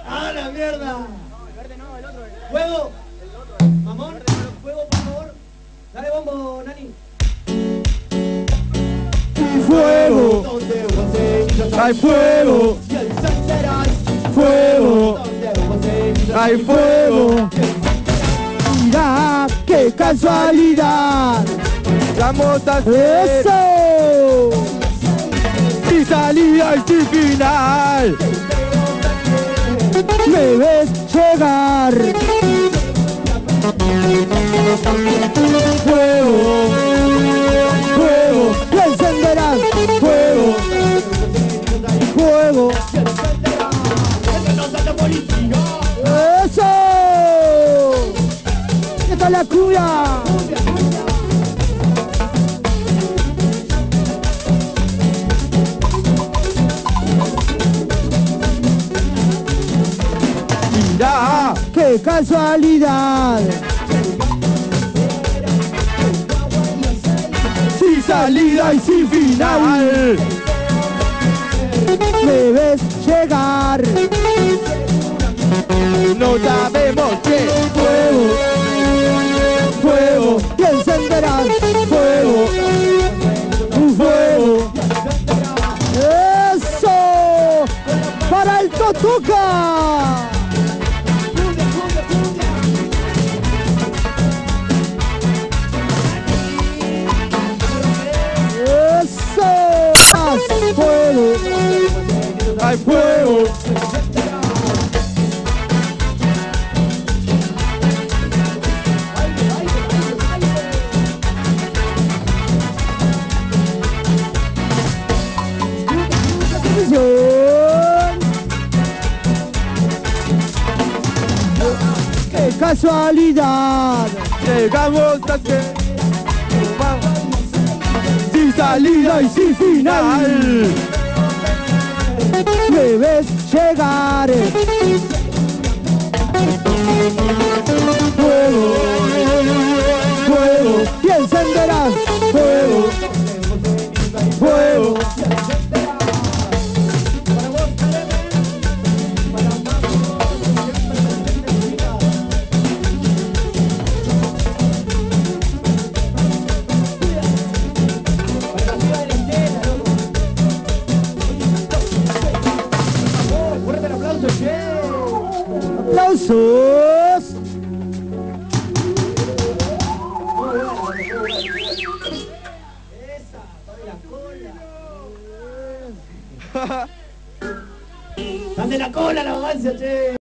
¡Ah, la mierda! No, el verde no, el otro. ¡Fuego! El otro. Mamón, fuego, por favor. Dale bombo, Nani. Fuego, Donde vos hay fuego, y el encenderás. fuego, Donde vos hay fuego. Mira, qué casualidad. Vamos a hacer eso. Sin salida y sin final. Me ves llegar. Fuego, fuego, y encenderás. Fuego, fuego. ¡Eso! ¿Qué está la cuya? Mira, qué casualidad. Sin salida y sin final. Me ves llegar. No sabemos qué. Fuego, fuego, y encenderás. Fuego, fuego. ¡Eso! ¡Para el Totuca! ¡Eso! ¡Fuego! ¡Hay fuego! ¡Qué casualidad! Llegamos a que sin salida y sin final. Me ves llegar. Fuego, fuego, y encenderás. Fuego, fuego. ¡Aplausos! Esa, para la cola. Dame la cola, la vagancia, che.